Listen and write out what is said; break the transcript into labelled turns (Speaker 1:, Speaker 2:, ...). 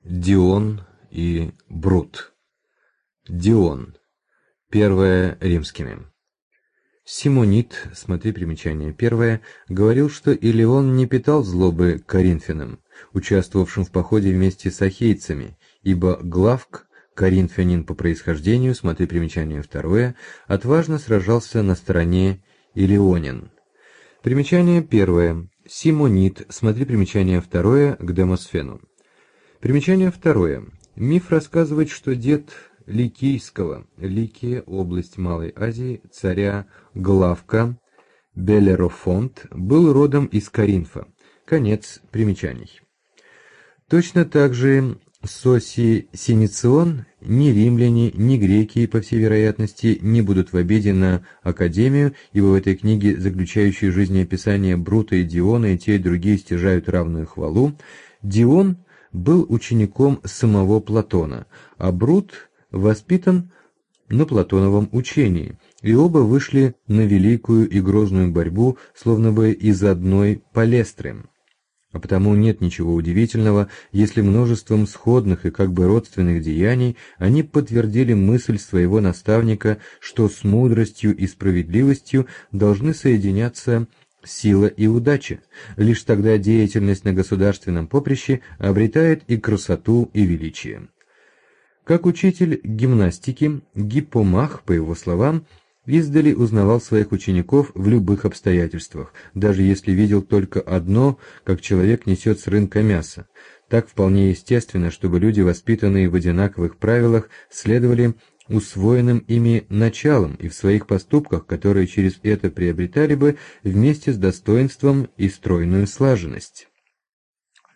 Speaker 1: Дион и Брут. Дион. Первое римскими. Симонид, смотри примечание первое, говорил, что Илион не питал злобы к коринфянам, участвовавшим в походе вместе с ахейцами, ибо Главк, коринфянин по происхождению, смотри примечание второе, отважно сражался на стороне илионин. Примечание первое. Симонид, смотри примечание второе, к Демосфену. Примечание второе. Миф рассказывает, что дед Ликийского, Ликия, область Малой Азии, царя Главка, Белерофонт, был родом из Коринфа. Конец примечаний. Точно так же Соси Синицион, ни римляне, ни греки, по всей вероятности, не будут в обиде на Академию, ибо в этой книге, заключающей жизнеописание Брута и Диона, и те, и другие стяжают равную хвалу. Дион был учеником самого Платона, а Брут воспитан на платоновом учении, и оба вышли на великую и грозную борьбу, словно бы из одной палестры. А потому нет ничего удивительного, если множеством сходных и как бы родственных деяний они подтвердили мысль своего наставника, что с мудростью и справедливостью должны соединяться сила и удача. Лишь тогда деятельность на государственном поприще обретает и красоту, и величие. Как учитель гимнастики, Гиппомах, по его словам, издали узнавал своих учеников в любых обстоятельствах, даже если видел только одно, как человек несет с рынка мясо. Так вполне естественно, чтобы люди, воспитанные в одинаковых правилах, следовали усвоенным ими началом и в своих поступках, которые через это приобретали бы вместе с достоинством и стройную слаженность.